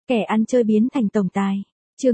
Kẻ ăn chơi biến thành tổng tài. Chương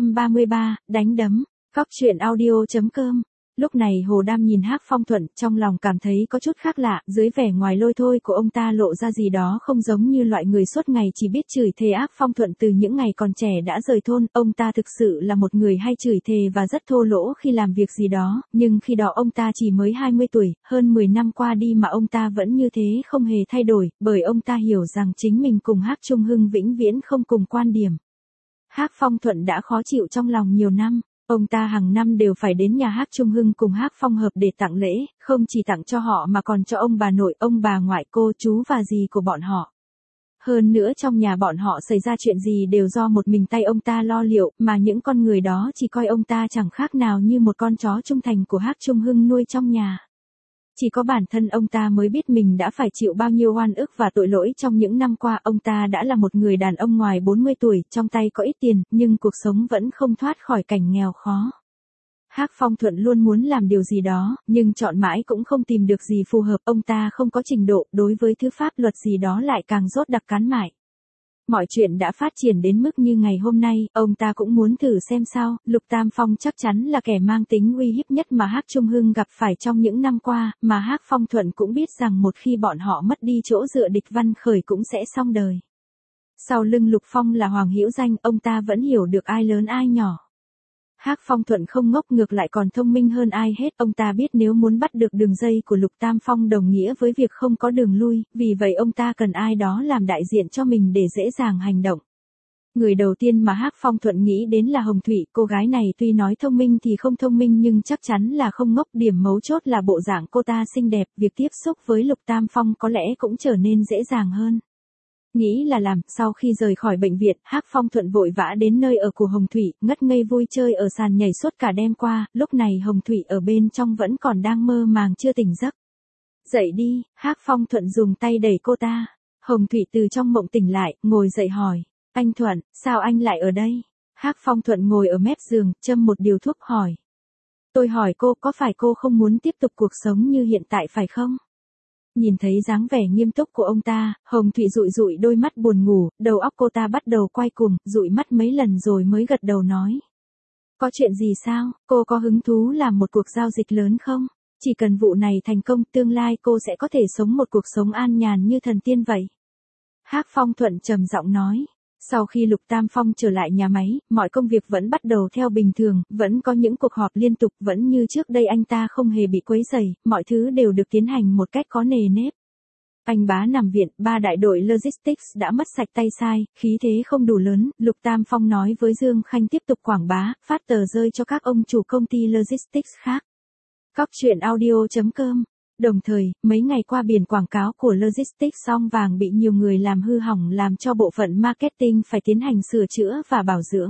633, đánh đấm. Cóc truyện audio.com. Lúc này Hồ Đam nhìn Hắc Phong Thuận, trong lòng cảm thấy có chút khác lạ, dưới vẻ ngoài lôi thôi của ông ta lộ ra gì đó không giống như loại người suốt ngày chỉ biết chửi thề. Hắc Phong Thuận từ những ngày còn trẻ đã rời thôn, ông ta thực sự là một người hay chửi thề và rất thô lỗ khi làm việc gì đó, nhưng khi đó ông ta chỉ mới 20 tuổi, hơn 10 năm qua đi mà ông ta vẫn như thế không hề thay đổi, bởi ông ta hiểu rằng chính mình cùng Hắc Trung Hưng vĩnh viễn không cùng quan điểm. Hắc Phong Thuận đã khó chịu trong lòng nhiều năm. Ông ta hàng năm đều phải đến nhà Hắc Trung Hưng cùng Hắc Phong Hợp để tặng lễ, không chỉ tặng cho họ mà còn cho ông bà nội, ông bà ngoại, cô, chú và dì của bọn họ. Hơn nữa trong nhà bọn họ xảy ra chuyện gì đều do một mình tay ông ta lo liệu, mà những con người đó chỉ coi ông ta chẳng khác nào như một con chó trung thành của Hắc Trung Hưng nuôi trong nhà. Chỉ có bản thân ông ta mới biết mình đã phải chịu bao nhiêu oan ức và tội lỗi trong những năm qua. Ông ta đã là một người đàn ông ngoài 40 tuổi, trong tay có ít tiền, nhưng cuộc sống vẫn không thoát khỏi cảnh nghèo khó. Hắc Phong Thuận luôn muốn làm điều gì đó, nhưng chọn mãi cũng không tìm được gì phù hợp. Ông ta không có trình độ, đối với thứ pháp luật gì đó lại càng rốt đặc cán mại. Mọi chuyện đã phát triển đến mức như ngày hôm nay, ông ta cũng muốn thử xem sao. Lục Tam Phong chắc chắn là kẻ mang tính uy hiếp nhất mà Hắc Trung Hưng gặp phải trong những năm qua, mà Hắc Phong Thuận cũng biết rằng một khi bọn họ mất đi chỗ dựa, Địch Văn Khởi cũng sẽ xong đời. Sau lưng Lục Phong là Hoàng Hữu Danh, ông ta vẫn hiểu được ai lớn ai nhỏ. Hắc Phong Thuận không ngốc, ngược lại còn thông minh hơn ai hết. Ông ta biết nếu muốn bắt được đường dây của Lục Tam Phong đồng nghĩa với việc không có đường lui, vì vậy ông ta cần ai đó làm đại diện cho mình để dễ dàng hành động. Người đầu tiên mà Hắc Phong Thuận nghĩ đến là Hồng Thụy. Cô gái này tuy nói thông minh thì không thông minh nhưng chắc chắn là không ngốc. Điểm mấu chốt là bộ dạng cô ta xinh đẹp, việc tiếp xúc với Lục Tam Phong có lẽ cũng trở nên dễ dàng hơn. Nghĩ là làm, sau khi rời khỏi bệnh viện, Hắc Phong Thuận vội vã đến nơi ở của Hồng Thụy, ngất ngây vui chơi ở sàn nhảy suốt cả đêm qua. Lúc này Hồng Thụy ở bên trong vẫn còn đang mơ màng chưa tỉnh giấc. Dậy đi, Hắc Phong Thuận dùng tay đẩy cô ta. Hồng Thụy từ trong mộng tỉnh lại, ngồi dậy hỏi, anh Thuận, sao anh lại ở đây? Hắc Phong Thuận ngồi ở mép giường, châm một điếu thuốc hỏi. Tôi hỏi cô, có phải cô không muốn tiếp tục cuộc sống như hiện tại phải không? Nhìn thấy dáng vẻ nghiêm túc của ông ta, Hồng Thụy dụi dụi đôi mắt buồn ngủ, đầu óc cô ta bắt đầu quay cuồng, dụi mắt mấy lần rồi mới gật đầu nói. Có chuyện gì sao, cô có hứng thú làm một cuộc giao dịch lớn không? Chỉ cần vụ này thành công, tương lai cô sẽ có thể sống một cuộc sống an nhàn như thần tiên vậy. Hắc Phong Thuận trầm giọng nói. Sau khi Lục Tam Phong trở lại nhà máy, mọi công việc vẫn bắt đầu theo bình thường, vẫn có những cuộc họp liên tục, vẫn như trước đây anh ta không hề bị quấy rầy, mọi thứ đều được tiến hành một cách có nề nếp. Anh Bá nằm viện, 3 đại đội logistics đã mất sạch tay sai, khí thế không đủ lớn. Lục Tam Phong nói với Dương Khanh tiếp tục quảng bá, phát tờ rơi cho các ông chủ công ty logistics khác. Cóc truyện audio.com. Đồng thời, mấy ngày qua biển quảng cáo của Logistics Song Vàng bị nhiều người làm hư hỏng, làm cho bộ phận marketing phải tiến hành sửa chữa và bảo dưỡng.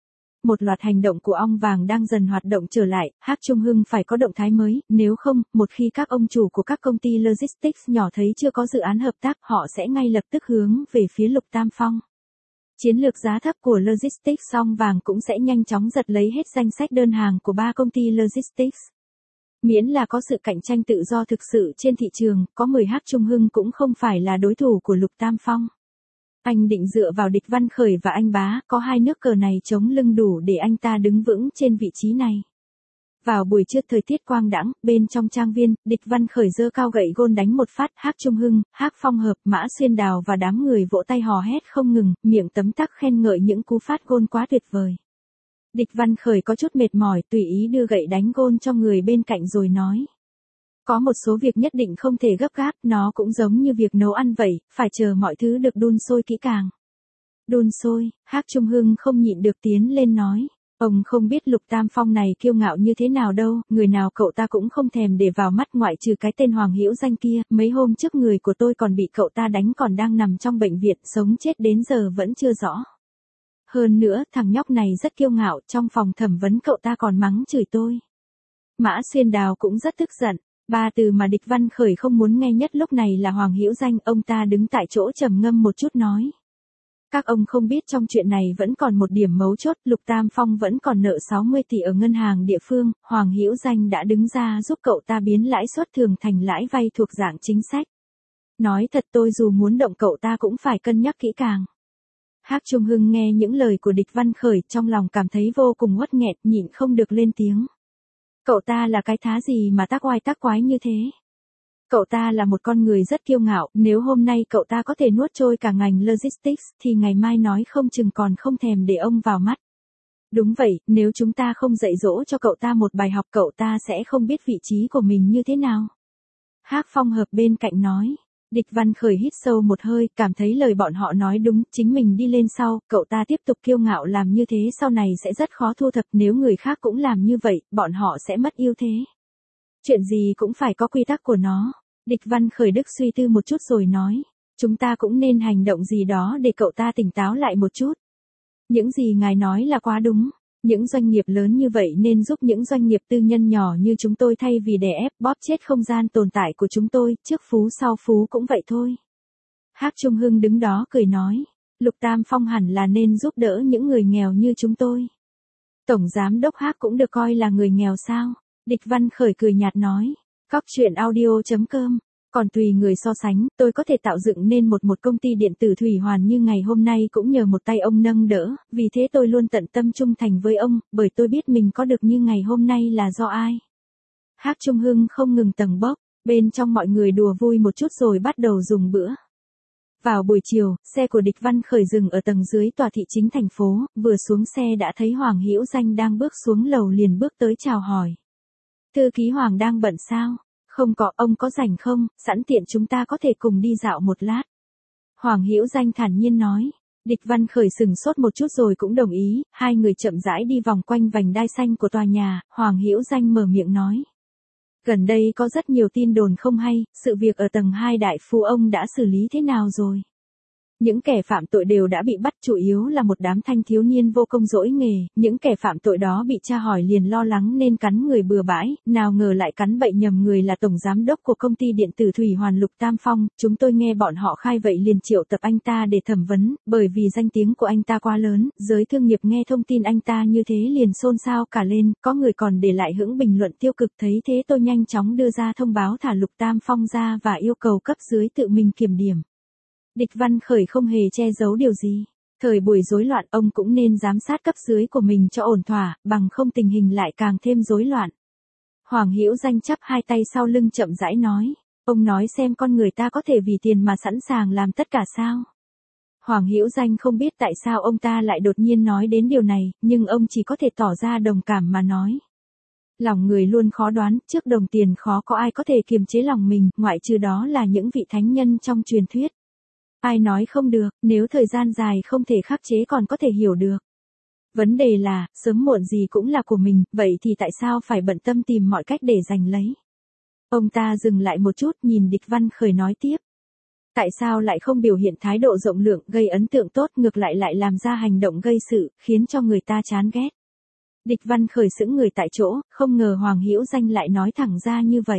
Một loạt hành động của ong vàng đang dần hoạt động trở lại, Hắc Trung Hưng phải có động thái mới, nếu không, một khi các ông chủ của các công ty Logistics nhỏ thấy chưa có dự án hợp tác, họ sẽ ngay lập tức hướng về phía Lục Tam Phong. Chiến lược giá thấp của Logistics Song Vàng cũng sẽ nhanh chóng giật lấy hết danh sách đơn hàng của 3 công ty Logistics. Miễn là có sự cạnh tranh tự do thực sự trên thị trường, có 10 Hắc Trung Hưng cũng không phải là đối thủ của Lục Tam Phong. Anh định dựa vào Địch Văn Khởi và anh Bá, có hai nước cờ này chống lưng đủ để anh ta đứng vững trên vị trí này. Vào buổi trưa thời tiết quang đãng, bên trong trang viên, Địch Văn Khởi giơ cao gậy gôn đánh một phát. Hắc Trung Hưng, Hắc Phong Hợp, Mã Xuyên Đào và đám người vỗ tay hò hét không ngừng, miệng tấm tắc khen ngợi những cú phát gôn quá tuyệt vời. Địch Văn Khởi có chút mệt mỏi, tùy ý đưa gậy đánh gôn cho người bên cạnh rồi nói. Có một số việc nhất định không thể gấp gáp, nó cũng giống như việc nấu ăn vậy, phải chờ mọi thứ được đun sôi kỹ càng. Đun sôi, Hắc Trung Hưng không nhịn được tiến lên nói. Ông không biết Lục Tam Phong này kiêu ngạo như thế nào đâu, người nào cậu ta cũng không thèm để vào mắt ngoại trừ cái tên Hoàng Hữu Danh kia. Mấy hôm trước người của tôi còn bị cậu ta đánh, còn đang nằm trong bệnh viện, sống chết đến giờ vẫn chưa rõ. Hơn nữa, thằng nhóc này rất kiêu ngạo, trong phòng thẩm vấn cậu ta còn mắng chửi tôi. Mã Xuyên Đào cũng rất tức giận. 3 từ mà Địch Văn Khởi không muốn nghe nhất lúc này là Hoàng Hữu Danh. Ông ta đứng tại chỗ trầm ngâm một chút nói. Các ông không biết trong chuyện này vẫn còn một điểm mấu chốt, Lục Tam Phong vẫn còn nợ 60 tỷ ở ngân hàng địa phương, Hoàng Hữu Danh đã đứng ra giúp cậu ta biến lãi suất thường thành lãi vay thuộc dạng chính sách. Nói thật tôi dù muốn động cậu ta cũng phải cân nhắc kỹ càng. Hắc Trung Hưng nghe những lời của Địch Văn Khởi trong lòng cảm thấy vô cùng uất nghẹn, nhịn không được lên tiếng. Cậu ta là cái thá gì mà tác oai tác quái như thế? Cậu ta là một con người rất kiêu ngạo, nếu hôm nay cậu ta có thể nuốt trôi cả ngành logistics thì ngày mai nói không chừng còn không thèm để ông vào mắt. Đúng vậy, nếu chúng ta không dạy dỗ cho cậu ta một bài học cậu ta sẽ không biết vị trí của mình như thế nào. Hắc Phong Hợp bên cạnh nói. Địch Văn Khởi hít sâu một hơi, cảm thấy lời bọn họ nói đúng, chính mình đi lên sau, cậu ta tiếp tục kiêu ngạo làm như thế sau này sẽ rất khó thu thập, nếu người khác cũng làm như vậy, bọn họ sẽ mất ưu thế. Chuyện gì cũng phải có quy tắc của nó. Địch Văn Khởi Đức suy tư một chút rồi nói, chúng ta cũng nên hành động gì đó để cậu ta tỉnh táo lại một chút. Những gì ngài nói là quá đúng. Những doanh nghiệp lớn như vậy nên giúp những doanh nghiệp tư nhân nhỏ như chúng tôi thay vì đè ép bóp chết không gian tồn tại của chúng tôi, trước phú sau phú cũng vậy thôi. Hắc Trung Hưng đứng đó cười nói, Lục Tam Phong hẳn là nên giúp đỡ những người nghèo như chúng tôi. Tổng giám đốc Hắc cũng được coi là người nghèo sao? Địch Văn Khởi cười nhạt nói, Cóc truyện audio.com. Còn tùy người so sánh, tôi có thể tạo dựng nên một công ty điện tử thủy hoàn như ngày hôm nay cũng nhờ một tay ông nâng đỡ, vì thế tôi luôn tận tâm trung thành với ông, bởi tôi biết mình có được như ngày hôm nay là do ai. Hắc Trung Hưng không ngừng tầng bốc, bên trong mọi người đùa vui một chút rồi bắt đầu dùng bữa. Vào buổi chiều, xe của Địch Văn Khởi dừng ở tầng dưới tòa thị chính thành phố, vừa xuống xe đã thấy Hoàng Hữu Danh đang bước xuống lầu liền bước tới chào hỏi. Thư ký Hoàng đang bận sao? Không có, ông có rảnh không, sẵn tiện chúng ta có thể cùng đi dạo một lát. Hoàng Hữu Danh thản nhiên nói. Địch Văn Khởi sừng sốt một chút rồi cũng đồng ý, hai người chậm rãi đi vòng quanh vành đai xanh của tòa nhà, Hoàng Hữu Danh mở miệng nói. Gần đây có rất nhiều tin đồn không hay, sự việc ở tầng 2 đại phu ông đã xử lý thế nào rồi? Những kẻ phạm tội đều đã bị bắt, chủ yếu là một đám thanh thiếu niên vô công dỗi nghề, những kẻ phạm tội đó bị tra hỏi liền lo lắng nên cắn người bừa bãi, nào ngờ lại cắn bậy nhầm người là tổng giám đốc của công ty điện tử Thủy Hoàn Lục Tam Phong, chúng tôi nghe bọn họ khai vậy liền triệu tập anh ta để thẩm vấn, bởi vì danh tiếng của anh ta quá lớn, giới thương nghiệp nghe thông tin anh ta như thế liền xôn xao cả lên, có người còn để lại những bình luận tiêu cực, thấy thế tôi nhanh chóng đưa ra thông báo thả Lục Tam Phong ra và yêu cầu cấp dưới tự mình kiểm điểm. Địch Văn Khởi không hề che giấu điều gì. Thời buổi rối loạn ông cũng nên giám sát cấp dưới của mình cho ổn thỏa, bằng không tình hình lại càng thêm rối loạn. Hoàng Hữu Danh chắp hai tay sau lưng chậm rãi nói. Ông nói xem con người ta có thể vì tiền mà sẵn sàng làm tất cả sao? Hoàng Hữu Danh không biết tại sao ông ta lại đột nhiên nói đến điều này, nhưng ông chỉ có thể tỏ ra đồng cảm mà nói. Lòng người luôn khó đoán, trước đồng tiền khó có ai có thể kiềm chế lòng mình, ngoại trừ đó là những vị thánh nhân trong truyền thuyết. Ai nói không được, nếu thời gian dài không thể khắc chế còn có thể hiểu được. Vấn đề là, sớm muộn gì cũng là của mình, vậy thì tại sao phải bận tâm tìm mọi cách để giành lấy? Ông ta dừng lại một chút nhìn Địch Văn Khởi nói tiếp. Tại sao lại không biểu hiện thái độ rộng lượng gây ấn tượng tốt ngược lại lại làm ra hành động gây sự, khiến cho người ta chán ghét? Địch Văn Khởi sững người tại chỗ, không ngờ Hoàng Hữu Danh lại nói thẳng ra như vậy.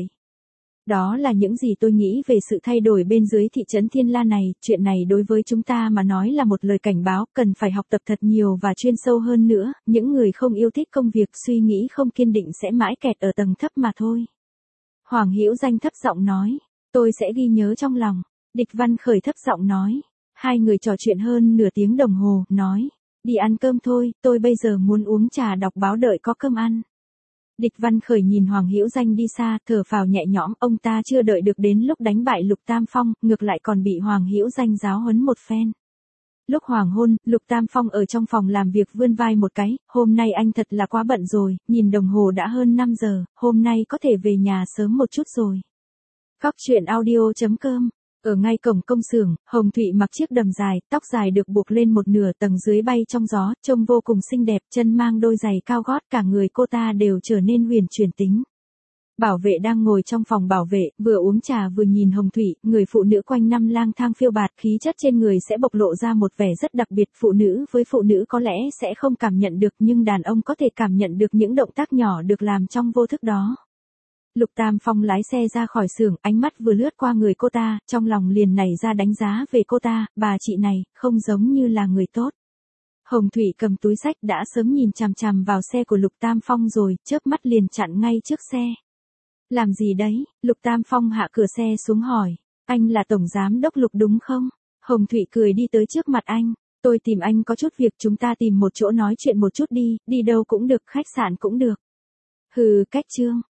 Đó là những gì tôi nghĩ về sự thay đổi bên dưới thị trấn Thiên La này, chuyện này đối với chúng ta mà nói là một lời cảnh báo, cần phải học tập thật nhiều và chuyên sâu hơn nữa, những người không yêu thích công việc suy nghĩ không kiên định sẽ mãi kẹt ở tầng thấp mà thôi. Hoàng Hữu Danh thấp giọng nói, tôi sẽ ghi nhớ trong lòng. Địch Văn Khởi thấp giọng nói, hai người trò chuyện hơn nửa tiếng đồng hồ, nói, đi ăn cơm thôi, tôi bây giờ muốn uống trà đọc báo đợi có cơm ăn. Địch Văn Khởi nhìn Hoàng Hữu Danh đi xa, thở phào nhẹ nhõm, ông ta chưa đợi được đến lúc đánh bại Lục Tam Phong, ngược lại còn bị Hoàng Hữu Danh giáo huấn một phen. Lúc hoàng hôn, Lục Tam Phong ở trong phòng làm việc vươn vai một cái, hôm nay anh thật là quá bận rồi, nhìn đồng hồ đã hơn 5 giờ, hôm nay có thể về nhà sớm một chút rồi. Cóc truyện audio.com. Ở ngay cổng công xưởng, Hồng Thụy mặc chiếc đầm dài, tóc dài được buộc lên một nửa tầng dưới bay trong gió, trông vô cùng xinh đẹp, chân mang đôi giày cao gót, cả người cô ta đều trở nên huyền chuyển tính. Bảo vệ đang ngồi trong phòng bảo vệ, vừa uống trà vừa nhìn Hồng Thụy, người phụ nữ quanh năm lang thang phiêu bạt, khí chất trên người sẽ bộc lộ ra một vẻ rất đặc biệt, phụ nữ với phụ nữ có lẽ sẽ không cảm nhận được nhưng đàn ông có thể cảm nhận được những động tác nhỏ được làm trong vô thức đó. Lục Tam Phong lái xe ra khỏi xưởng, ánh mắt vừa lướt qua người cô ta, trong lòng liền nảy ra đánh giá về cô ta, bà chị này, không giống như là người tốt. Hồng Thụy cầm túi xách đã sớm nhìn chằm chằm vào xe của Lục Tam Phong rồi, chớp mắt liền chặn ngay trước xe. Làm gì đấy? Lục Tam Phong hạ cửa xe xuống hỏi. Anh là tổng giám đốc Lục đúng không? Hồng Thụy cười đi tới trước mặt anh. Tôi tìm anh có chút việc, chúng ta tìm một chỗ nói chuyện một chút đi, đi đâu cũng được, khách sạn cũng được. Hừ, cách Trương.